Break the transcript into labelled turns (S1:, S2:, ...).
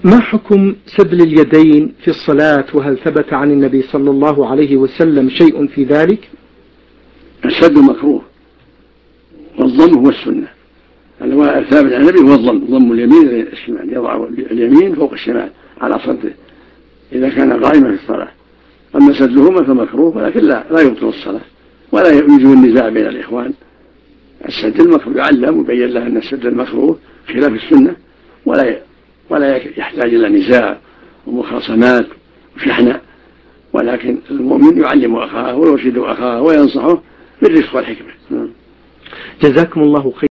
S1: ما حكم سدل اليدين في الصلاة، وهل ثبت عن النبي صلى الله عليه وسلم شيء في ذلك؟
S2: السد مكروه، والضم هو السنة. الثابت عن النبي هو ضم اليمين إلى الشمال، يضع اليمين فوق الشمال على صدره إذا كان قائما في الصلاة. أما سدلهما فمكروه، ولكن لا يبطل الصلاة ولا يوجد النزاع بين الإخوان. السد المكروه يعلم ويبين له أن السد المكروه خلاف السنة، ولا يحتاج إلى نزاع ومخاصمات وشحناء، ولكن المؤمن يعلم أخاه ويرشد أخاه وينصحه بالرفق والحكمة.
S1: جزاكم الله خيرا.